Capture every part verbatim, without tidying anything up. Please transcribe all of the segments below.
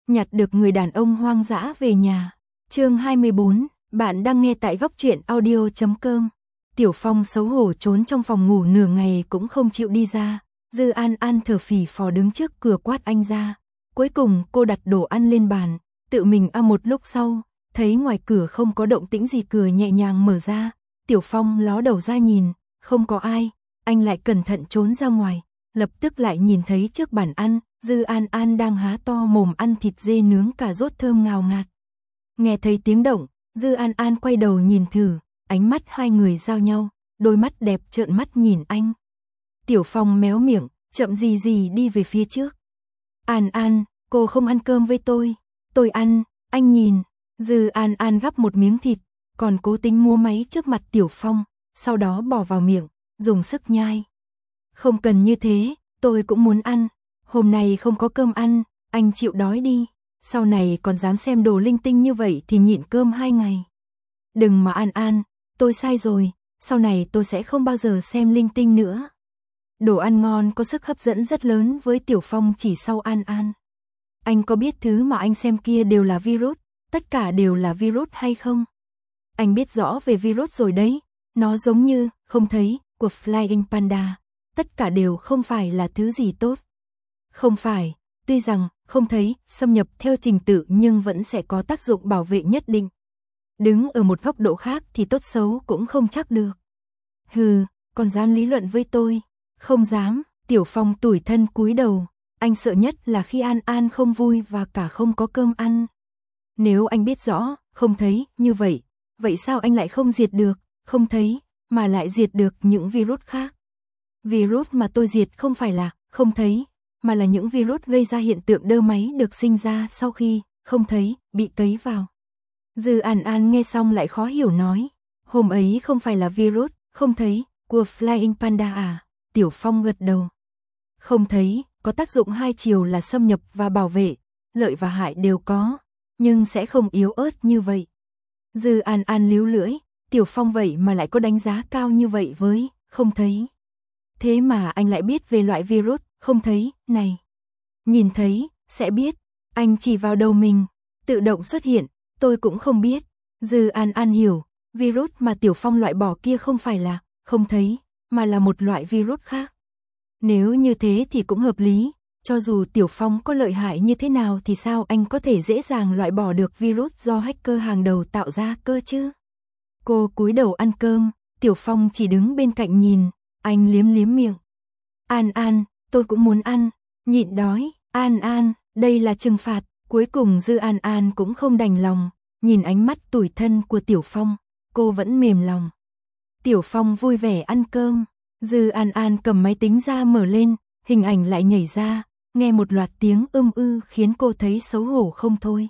nhặt được người đàn ông hoang dã về nhà. Chương hai mươi bốn, bạn đang nghe tại góc truyện audio chấm com. Tiểu Phong xấu hổ trốn trong phòng ngủ nửa ngày cũng không chịu đi ra. Dư An An thở phì phò đứng trước cửa quát anh ra. Cuối cùng cô đặt đồ ăn lên bàn, tự mình ăn một lúc sau, thấy ngoài cửa không có động tĩnh gì, cửa nhẹ nhàng mở ra. Tiểu Phong ló đầu ra nhìn, không có ai, anh lại cẩn thận trốn ra ngoài, lập tức lại nhìn thấy trước bàn ăn, Dư An An đang há to mồm ăn thịt dê nướng cà rốt thơm ngào ngạt. Nghe thấy tiếng động, Dư An An quay đầu nhìn thử, ánh mắt hai người giao nhau, đôi mắt đẹp trợn mắt nhìn anh. Tiểu Phong méo miệng, chậm gì gì đi về phía trước. An An, cô không ăn cơm với tôi. Tôi ăn, anh nhìn. Dư An An gắp một miếng thịt, còn cố tính múa máy trước mặt Tiểu Phong, sau đó bỏ vào miệng, dùng sức nhai. Không cần như thế, tôi cũng muốn ăn. Hôm nay không có cơm ăn, anh chịu đói đi. Sau này còn dám xem đồ linh tinh như vậy thì nhịn cơm hai ngày. Đừng mà An An, tôi sai rồi, sau này tôi sẽ không bao giờ xem linh tinh nữa. Đồ ăn ngon có sức hấp dẫn rất lớn với Tiểu Phong chỉ sau An An. Anh có biết thứ mà anh xem kia đều là virus, tất cả đều là virus hay không? Anh biết rõ về virus rồi đấy, nó giống như, không thấy, của Flying Panda, tất cả đều không phải là thứ gì tốt. Không phải, tuy rằng, không thấy, xâm nhập theo trình tự nhưng vẫn sẽ có tác dụng bảo vệ nhất định. Đứng ở một góc độ khác thì tốt xấu cũng không chắc được. Hừ, còn dám lý luận với tôi? Không dám. Tiểu Phong tủi thân cúi đầu, anh sợ nhất là khi An An không vui và cả không có cơm ăn. Nếu anh biết rõ, không thấy, như vậy, vậy sao anh lại không diệt được, không thấy, mà lại diệt được những virus khác? Virus mà tôi diệt không phải là, không thấy, mà là những virus gây ra hiện tượng đơ máy được sinh ra sau khi, không thấy, bị cấy vào. Dư An An nghe xong lại khó hiểu nói, hôm ấy không phải là virus, không thấy, của Flying Panda à? Tiểu Phong gật đầu. Không thấy, có tác dụng hai chiều là xâm nhập và bảo vệ, lợi và hại đều có, nhưng sẽ không yếu ớt như vậy. Dư An An líu lưỡi, Tiểu Phong vậy mà lại có đánh giá cao như vậy với, không thấy. Thế mà anh lại biết về loại virus, không thấy, này. Nhìn thấy, sẽ biết, anh chỉ vào đầu mình, tự động xuất hiện, tôi cũng không biết. Dư An An hiểu, virus mà Tiểu Phong loại bỏ kia không phải là, không thấy, mà là một loại virus khác. Nếu như thế thì cũng hợp lý, cho dù Tiểu Phong có lợi hại như thế nào thì sao anh có thể dễ dàng loại bỏ được virus do hacker hàng đầu tạo ra cơ chứ? Cô cúi đầu ăn cơm, Tiểu Phong chỉ đứng bên cạnh nhìn, anh liếm liếm miệng. An An, tôi cũng muốn ăn, nhịn đói, An An, đây là trừng phạt. Cuối cùng Dư An An cũng không đành lòng, nhìn ánh mắt tủi thân của Tiểu Phong, cô vẫn mềm lòng. Tiểu Phong vui vẻ ăn cơm, Dư An An cầm máy tính ra mở lên, hình ảnh lại nhảy ra, nghe một loạt tiếng ưm ư khiến cô thấy xấu hổ không thôi.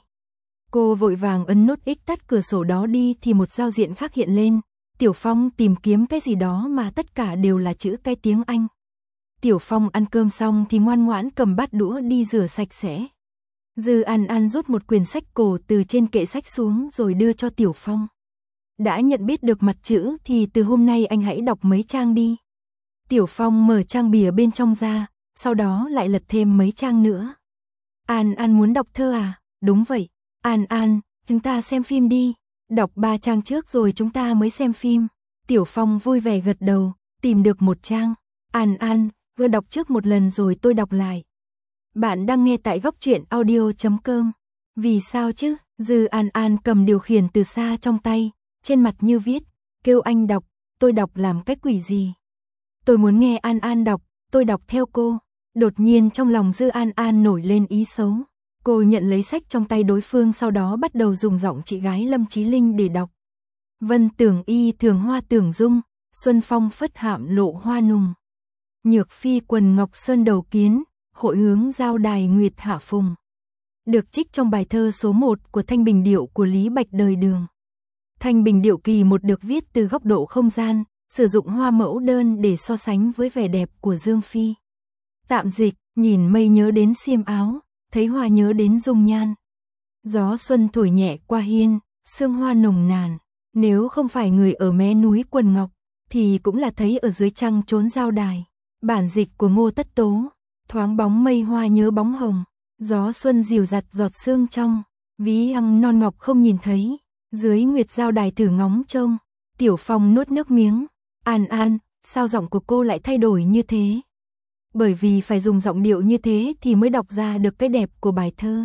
Cô vội vàng ấn nút X tắt cửa sổ đó đi thì một giao diện khác hiện lên, Tiểu Phong tìm kiếm cái gì đó mà tất cả đều là chữ cái tiếng Anh. Tiểu Phong ăn cơm xong thì ngoan ngoãn cầm bát đũa đi rửa sạch sẽ. Dư An An rút một quyển sách cổ từ trên kệ sách xuống rồi đưa cho Tiểu Phong. Đã nhận biết được mặt chữ thì từ hôm nay anh hãy đọc mấy trang đi. Tiểu Phong mở trang bìa bên trong ra, sau đó lại lật thêm mấy trang nữa. An An muốn đọc thơ à? Đúng vậy. An An, chúng ta xem phim đi. Đọc ba trang trước rồi chúng ta mới xem phim. Tiểu Phong vui vẻ gật đầu, tìm được một trang. An An, vừa đọc trước một lần rồi tôi đọc lại. Bạn đang nghe tại góc truyện audio chấm com. Vì sao chứ? Dư An An cầm điều khiển từ xa trong tay, trên mặt như viết, kêu anh đọc, tôi đọc làm cái quỷ gì? Tôi muốn nghe An An đọc, tôi đọc theo cô. Đột nhiên trong lòng Dư An An nổi lên ý xấu. Cô nhận lấy sách trong tay đối phương sau đó bắt đầu dùng giọng chị gái Lâm Chí Linh để đọc. Vân tưởng y thường hoa tưởng dung, xuân phong phất hạm lộ hoa nùng. Nhược phi quần ngọc sơn đầu kiến, hội hướng giao đài nguyệt hạ phùng. Được trích trong bài thơ số một của Thanh Bình Điệu của Lý Bạch Đời Đường. Thanh Bình Điệu kỳ một được viết từ góc độ không gian, sử dụng hoa mẫu đơn để so sánh với vẻ đẹp của Dương Phi. Tạm dịch, nhìn mây nhớ đến xiêm áo, thấy hoa nhớ đến dung nhan. Gió xuân thổi nhẹ qua hiên, sương hoa nồng nàn. Nếu không phải người ở mé núi Quần Ngọc, thì cũng là thấy ở dưới trăng trốn giao đài. Bản dịch của Ngô Tất Tố. Thoáng bóng mây hoa nhớ bóng hồng, Gió xuân dìu dặt giọt sương trong, ví ăng non ngọc không nhìn thấy, dưới nguyệt giao đài thử ngóng trông. Tiểu Phong nuốt nước miếng, An An, sao giọng của cô lại thay đổi như thế? Bởi vì phải dùng giọng điệu như thế thì mới đọc ra được cái đẹp của bài thơ.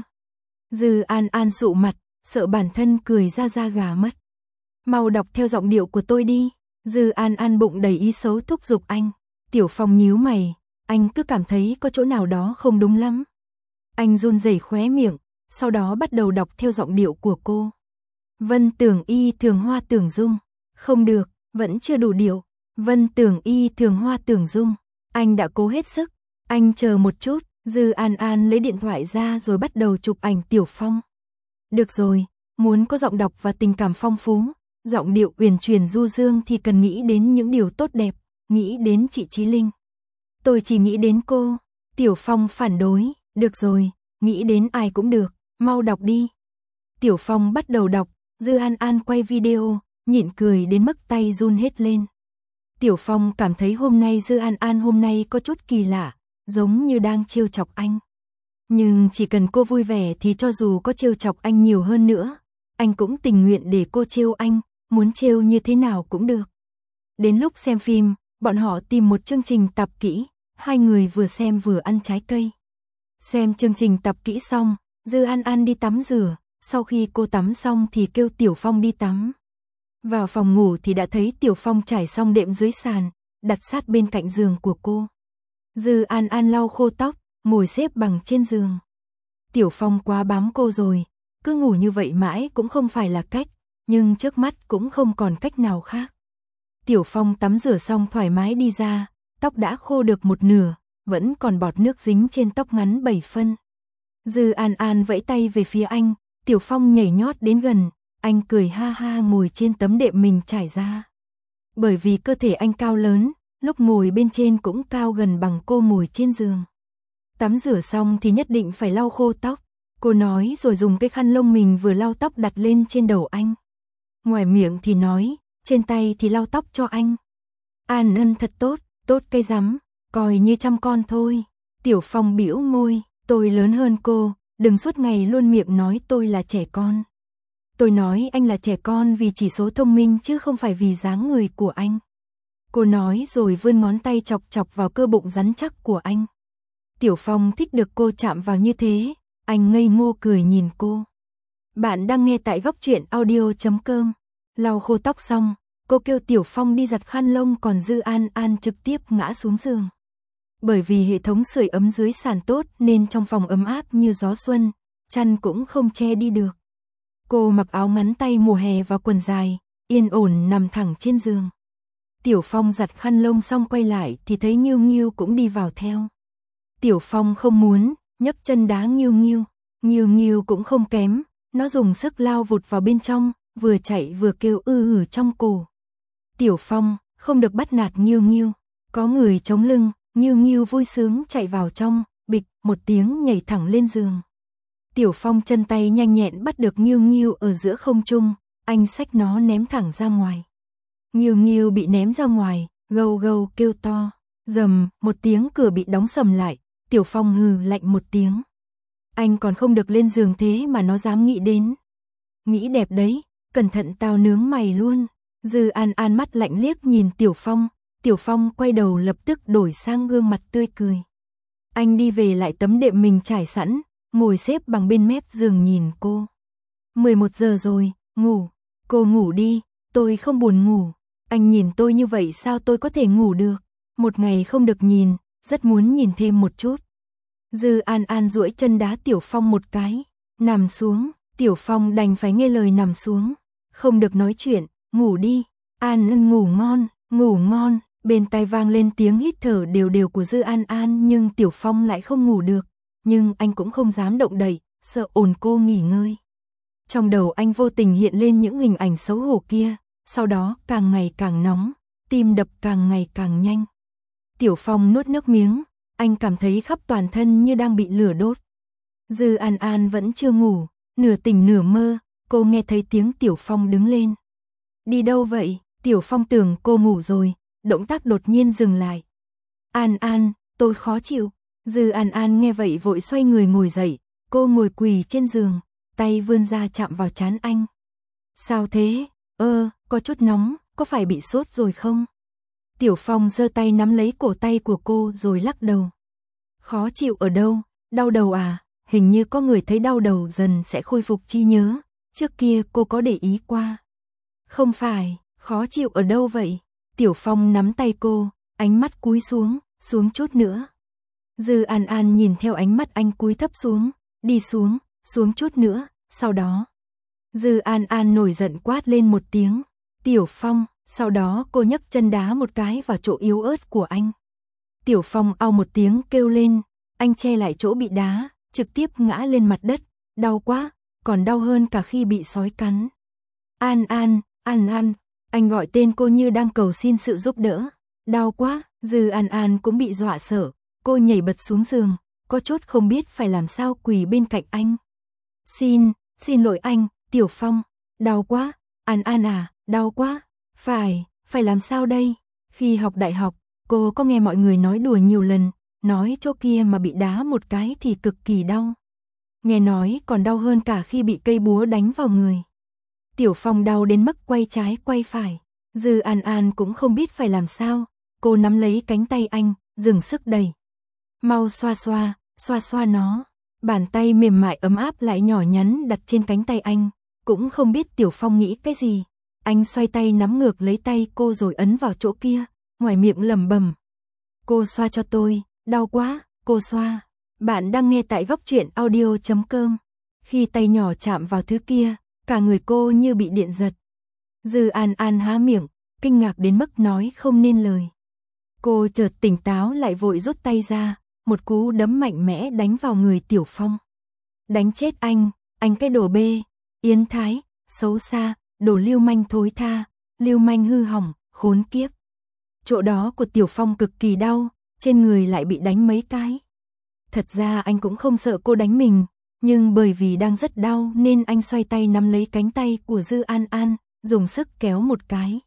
Dư An An sụ mặt, sợ bản thân cười ra da gà mất. Mau đọc theo giọng điệu của tôi đi. Dư An An bụng đầy ý xấu thúc giục anh. Tiểu Phong nhíu mày, anh cứ cảm thấy có chỗ nào đó không đúng lắm. Anh run rẩy khóe miệng, sau đó bắt đầu đọc theo giọng điệu của cô. Vân tưởng y thường hoa tưởng dung. Không được, vẫn chưa đủ điệu. Vân tưởng y thường hoa tưởng dung. Anh đã cố hết sức. Anh chờ một chút. Dư An An lấy điện thoại ra rồi bắt đầu chụp ảnh Tiểu Phong. Được rồi, muốn có giọng đọc và tình cảm phong phú, giọng điệu uyển chuyển du dương thì cần nghĩ đến những điều tốt đẹp, nghĩ đến chị Chí Linh. Tôi chỉ nghĩ đến cô. Tiểu Phong phản đối, được rồi, nghĩ đến ai cũng được, mau đọc đi. Tiểu Phong bắt đầu đọc, Dư An An quay video, nhịn cười đến mức tay run hết lên. Tiểu Phong cảm thấy hôm nay Dư An An hôm nay có chút kỳ lạ, giống như đang trêu chọc anh. Nhưng chỉ cần cô vui vẻ thì cho dù có trêu chọc anh nhiều hơn nữa, anh cũng tình nguyện để cô trêu anh, muốn trêu như thế nào cũng được. Đến lúc xem phim, bọn họ tìm một chương trình tập kỹ, hai người vừa xem vừa ăn trái cây. Xem chương trình tập kỹ xong, Dư An An đi tắm rửa, sau khi cô tắm xong thì kêu Tiểu Phong đi tắm. Vào phòng ngủ thì đã thấy Tiểu Phong trải xong đệm dưới sàn, đặt sát bên cạnh giường của cô. Dư An An lau khô tóc, ngồi xếp bằng trên giường. Tiểu Phong quá bám cô rồi, cứ ngủ như vậy mãi cũng không phải là cách, nhưng trước mắt cũng không còn cách nào khác. Tiểu Phong tắm rửa xong thoải mái đi ra, tóc đã khô được một nửa, vẫn còn bọt nước dính trên tóc ngắn bảy phân. Dư An An vẫy tay về phía anh, Tiểu Phong nhảy nhót đến gần, anh cười ha ha ngồi trên tấm đệm mình trải ra. Bởi vì cơ thể anh cao lớn, lúc ngồi bên trên cũng cao gần bằng cô ngồi trên giường. Tắm rửa xong thì nhất định phải lau khô tóc, cô nói rồi dùng cái khăn lông mình vừa lau tóc đặt lên trên đầu anh. Ngoài miệng thì nói, trên tay thì lau tóc cho anh. An Ân thật tốt, tốt cái rắm, coi như chăm con thôi. Tiểu Phong bĩu môi, tôi lớn hơn cô, đừng suốt ngày luôn miệng nói tôi là trẻ con. Tôi nói anh là trẻ con vì chỉ số thông minh chứ không phải vì dáng người của anh. Cô nói rồi vươn ngón tay chọc chọc vào cơ bụng rắn chắc của anh. Tiểu Phong thích được cô chạm vào như thế, anh ngây ngô cười nhìn cô. Bạn đang nghe tại góc truyện audio chấm com. Lau khô tóc xong, cô kêu Tiểu Phong đi giặt khăn lông còn Dư An An trực tiếp ngã xuống giường. Bởi vì hệ thống sưởi ấm dưới sàn tốt nên trong phòng ấm áp như gió xuân, chăn cũng không che đi được. Cô mặc áo ngắn tay mùa hè và quần dài, yên ổn nằm thẳng trên giường. Tiểu Phong giặt khăn lông xong quay lại thì thấy Nghiêu Nghiêu cũng đi vào theo. Tiểu Phong không muốn, nhấc chân đá Nghiêu Nghiêu. Nghiêu Nghiêu cũng không kém, nó dùng sức lao vụt vào bên trong, vừa chạy vừa kêu ư ử trong cổ. Tiểu Phong, không được bắt nạt Nghiêu Nghiêu. Có người chống lưng, Nghiêu Nghiêu vui sướng chạy vào trong, bịch một tiếng nhảy thẳng lên giường. Tiểu Phong chân tay nhanh nhẹn bắt được Nghiêu Nghiêu ở giữa không trung, anh xách nó ném thẳng ra ngoài. Nghiêu Nghiêu bị ném ra ngoài, gâu gâu kêu to, rầm, một tiếng cửa bị đóng sầm lại, Tiểu Phong hừ lạnh một tiếng. Anh còn không được lên giường thế mà nó dám nghĩ đến. Nghĩ đẹp đấy, cẩn thận tao nướng mày luôn. Dư An An mắt lạnh liếc nhìn Tiểu Phong, Tiểu Phong quay đầu lập tức đổi sang gương mặt tươi cười. Anh đi về lại tấm đệm mình trải sẵn, ngồi xếp bằng bên mép giường nhìn cô. mười một giờ rồi, ngủ. Cô ngủ đi, tôi không buồn ngủ. Anh nhìn tôi như vậy sao tôi có thể ngủ được? Một ngày không được nhìn, rất muốn nhìn thêm một chút. Dư An An duỗi chân đá Tiểu Phong một cái, nằm xuống, Tiểu Phong đành phải nghe lời nằm xuống. Không được nói chuyện, ngủ đi. An Ân ngủ ngon, ngủ ngon. Bên tai vang lên tiếng hít thở đều đều của Dư An An nhưng Tiểu Phong lại không ngủ được. Nhưng anh cũng không dám động đậy, sợ ồn cô nghỉ ngơi. Trong đầu anh vô tình hiện lên những hình ảnh xấu hổ kia, sau đó càng ngày càng nóng, tim đập càng ngày càng nhanh. Tiểu Phong nuốt nước miếng, anh cảm thấy khắp toàn thân như đang bị lửa đốt. Dư An An vẫn chưa ngủ, nửa tỉnh nửa mơ, cô nghe thấy tiếng Tiểu Phong đứng lên. Đi đâu vậy? Tiểu Phong tưởng cô ngủ rồi, động tác đột nhiên dừng lại. An An, tôi khó chịu. Dư An An nghe vậy vội xoay người ngồi dậy, Cô ngồi quỳ trên giường, tay vươn ra chạm vào trán anh. Sao thế? Ơ, có chút nóng, có phải bị sốt rồi không? Tiểu Phong giơ tay nắm lấy cổ tay của cô rồi lắc đầu. Khó chịu ở đâu? Đau đầu à? Hình như có người thấy đau đầu dần sẽ khôi phục trí nhớ. Trước kia cô có để ý qua. Không phải, khó chịu ở đâu vậy? Tiểu Phong nắm tay cô, ánh mắt cúi xuống, xuống chút nữa. Dư An An nhìn theo ánh mắt anh cúi thấp xuống, đi xuống, xuống chút nữa, sau đó. Dư An An nổi giận quát lên một tiếng. Tiểu Phong, sau đó cô nhấc chân đá một cái vào chỗ yếu ớt của anh. Tiểu Phong au một tiếng kêu lên, anh che lại chỗ bị đá, trực tiếp ngã lên mặt đất, đau quá, còn đau hơn cả khi bị sói cắn. An An, An An, anh gọi tên cô như đang cầu xin sự giúp đỡ. Đau quá, Dư An An cũng bị dọa sợ, cô nhảy bật xuống giường, có chút không biết phải làm sao quỳ bên cạnh anh. Xin, xin lỗi anh, Tiểu Phong, đau quá, An An à, đau quá, phải, phải làm sao đây? Khi học đại học, cô có nghe mọi người nói đùa nhiều lần, nói chỗ kia mà bị đá một cái thì cực kỳ đau. Nghe nói còn đau hơn cả khi bị cây búa đánh vào người. Tiểu Phong đau đến mức quay trái quay phải. Dư An An cũng không biết phải làm sao. Cô nắm lấy cánh tay anh, dừng sức đẩy. Mau xoa xoa, xoa xoa nó. Bàn tay mềm mại ấm áp lại nhỏ nhắn đặt trên cánh tay anh. Cũng không biết Tiểu Phong nghĩ cái gì. Anh xoay tay nắm ngược lấy tay cô rồi ấn vào chỗ kia, ngoài miệng lẩm bẩm. Cô xoa cho tôi, đau quá, cô xoa. Bạn đang nghe tại góc truyện audio chấm com. Khi tay nhỏ chạm vào thứ kia, cả người cô như bị điện giật. Dư An An há miệng, kinh ngạc đến mức nói không nên lời. Cô chợt tỉnh táo lại vội rút tay ra, một cú đấm mạnh mẽ đánh vào người Tiểu Phong. Đánh chết anh, anh cái đồ bê, yến thái, xấu xa, đồ lưu manh thối tha, lưu manh hư hỏng, khốn kiếp. Chỗ đó của Tiểu Phong cực kỳ đau, trên người lại bị đánh mấy cái. Thật ra anh cũng không sợ cô đánh mình, nhưng bởi vì đang rất đau nên anh xoay tay nắm lấy cánh tay của Dư An An, dùng sức kéo một cái.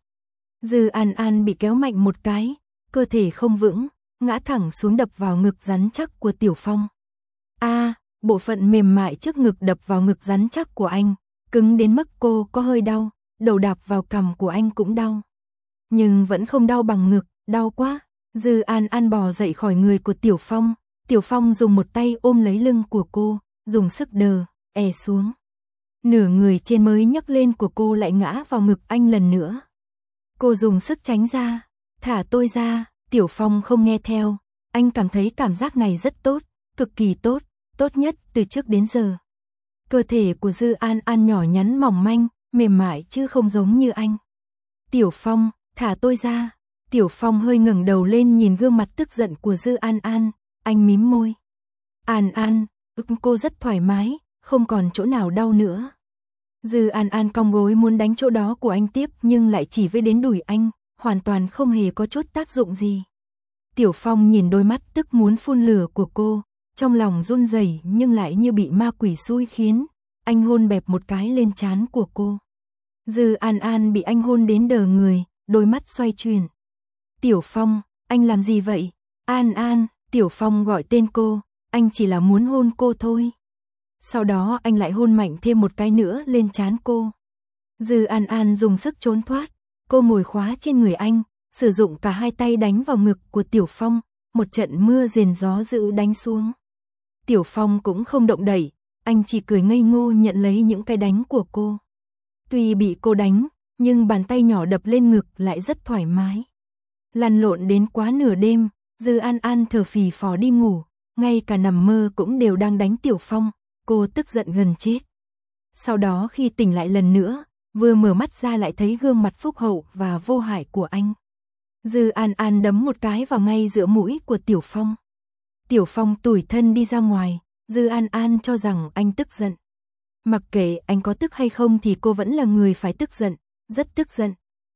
Dư An An bị kéo mạnh một cái, cơ thể không vững, ngã thẳng xuống đập vào ngực rắn chắc của Tiểu Phong. A, à, bộ phận mềm mại trước ngực đập vào ngực rắn chắc của anh, cứng đến mức cô có hơi đau, đầu đạp vào cằm của anh cũng đau. Nhưng vẫn không đau bằng ngực, đau quá. Dư An An bò dậy khỏi người của Tiểu Phong, Tiểu Phong dùng một tay ôm lấy lưng của cô, dùng sức đờ, è xuống. Nửa người trên mới nhấc lên của cô lại ngã vào ngực anh lần nữa. Cô dùng sức tránh ra, thả tôi ra, Tiểu Phong không nghe theo, anh cảm thấy cảm giác này rất tốt, cực kỳ tốt, tốt nhất từ trước đến giờ. Cơ thể của Dư An An nhỏ nhắn mỏng manh, mềm mại chứ không giống như anh. Tiểu Phong, thả tôi ra. Tiểu Phong hơi ngẩng đầu lên nhìn gương mặt tức giận của Dư An An, anh mím môi. An An, cô rất thoải mái, không còn chỗ nào đau nữa. Dư An An cong gối muốn đánh chỗ đó của anh tiếp nhưng lại chỉ với đến đùi anh, hoàn toàn không hề có chút tác dụng gì. Tiểu Phong nhìn đôi mắt tức muốn phun lửa của cô, trong lòng run rẩy nhưng lại như bị ma quỷ xui khiến, anh hôn bẹp một cái lên trán của cô. Dư An An bị anh hôn đến đờ người, đôi mắt xoay chuyển. Tiểu Phong, anh làm gì vậy? An An, Tiểu Phong gọi tên cô, anh chỉ là muốn hôn cô thôi. Sau đó anh lại hôn mạnh thêm một cái nữa lên trán cô. Dư An An dùng sức trốn thoát, cô ngồi khóa trên người anh, sử dụng cả hai tay đánh vào ngực của Tiểu Phong, một trận mưa rền gió dữ đánh xuống. Tiểu Phong cũng không động đậy, anh chỉ cười ngây ngô nhận lấy những cái đánh của cô. Tuy bị cô đánh, nhưng bàn tay nhỏ đập lên ngực lại rất thoải mái. Lăn lộn đến quá nửa đêm, Dư An An thở phì phò đi ngủ, ngay cả nằm mơ cũng đều đang đánh Tiểu Phong, cô tức giận gần chết. Sau đó khi tỉnh lại lần nữa, vừa mở mắt ra lại thấy gương mặt phúc hậu và vô hại của anh. Dư An An đấm một cái vào ngay giữa mũi của Tiểu Phong. Tiểu Phong tủi thân đi ra ngoài, Dư An An cho rằng anh tức giận. Mặc kệ anh có tức hay không thì cô vẫn là người phải tức giận, rất tức giận.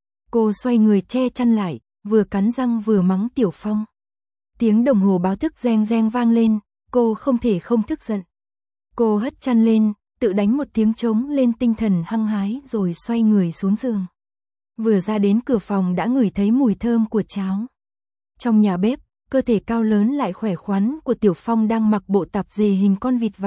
Cô xoay người che chăn lại, vừa cắn răng vừa mắng Tiểu Phong. Tiếng đồng hồ báo thức reng reng vang lên, cô không thể không tức giận. Cô hất chăn lên, tự đánh một tiếng trống lên tinh thần hăng hái rồi xoay người xuống giường. Vừa ra đến cửa phòng đã ngửi thấy mùi thơm của cháo. Trong nhà bếp, cơ thể cao lớn lại khỏe khoắn của Tiểu Phong đang mặc bộ tạp dề hình con vịt vàng,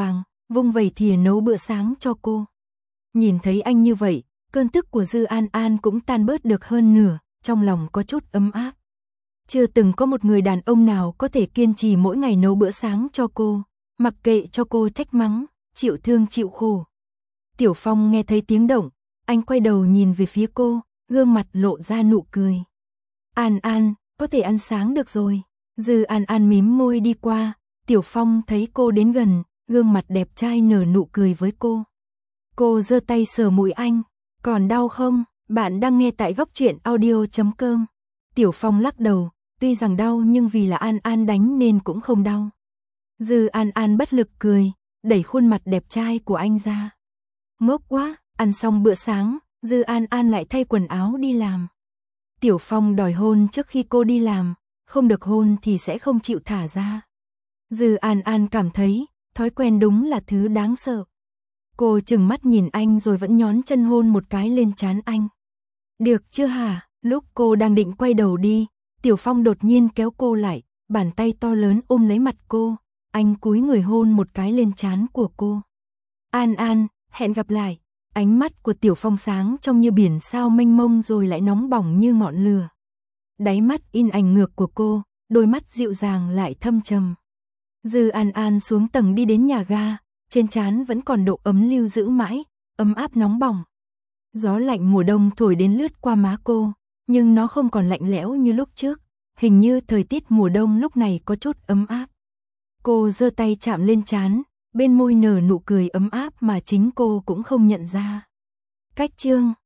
vung vẩy thìa nấu bữa sáng cho cô. Nhìn thấy anh như vậy, cơn tức của Dư An An cũng tan bớt được hơn nửa, trong lòng có chút ấm áp. Chưa từng có một người đàn ông nào có thể kiên trì mỗi ngày nấu bữa sáng cho cô, mặc kệ cho cô trách mắng, chịu thương chịu khổ. Tiểu Phong nghe thấy tiếng động, anh quay đầu nhìn về phía cô, gương mặt lộ ra nụ cười. An An, có thể ăn sáng được rồi. Dư An An mím môi đi qua, Tiểu Phong thấy cô đến gần, gương mặt đẹp trai nở nụ cười với cô. Cô giơ tay sờ mũi anh, còn đau không? Bạn đang nghe tại góc truyện audio chấm com. Tiểu Phong lắc đầu, tuy rằng đau nhưng vì là An An đánh nên cũng không đau. Dư An An bất lực cười, đẩy khuôn mặt đẹp trai của anh ra. Ngốc quá, ăn xong bữa sáng, Dư An An lại thay quần áo đi làm. Tiểu Phong đòi hôn trước khi cô đi làm, không được hôn thì sẽ không chịu thả ra. Dư An An cảm thấy, thói quen đúng là thứ đáng sợ. Cô chừng mắt nhìn anh rồi vẫn nhón chân hôn một cái lên trán anh. Được chưa hả? Lúc cô đang định quay đầu đi, Tiểu Phong đột nhiên kéo cô lại, bàn tay to lớn ôm lấy mặt cô, anh cúi người hôn một cái lên trán của cô. An An, hẹn gặp lại. Ánh mắt của Tiểu Phong sáng trong như biển sao mênh mông rồi lại nóng bỏng như ngọn lửa. Đáy mắt in ảnh ngược của cô, đôi mắt dịu dàng lại thâm trầm. Dư An An xuống tầng đi đến nhà ga, trên trán vẫn còn độ ấm lưu giữ mãi, ấm áp nóng bỏng. Gió lạnh mùa đông thổi đến lướt qua má cô, nhưng nó không còn lạnh lẽo như lúc trước, hình như thời tiết mùa đông lúc này có chút ấm áp. Cô giơ tay chạm lên trán, bên môi nở nụ cười ấm áp mà chính cô cũng không nhận ra. Cách chương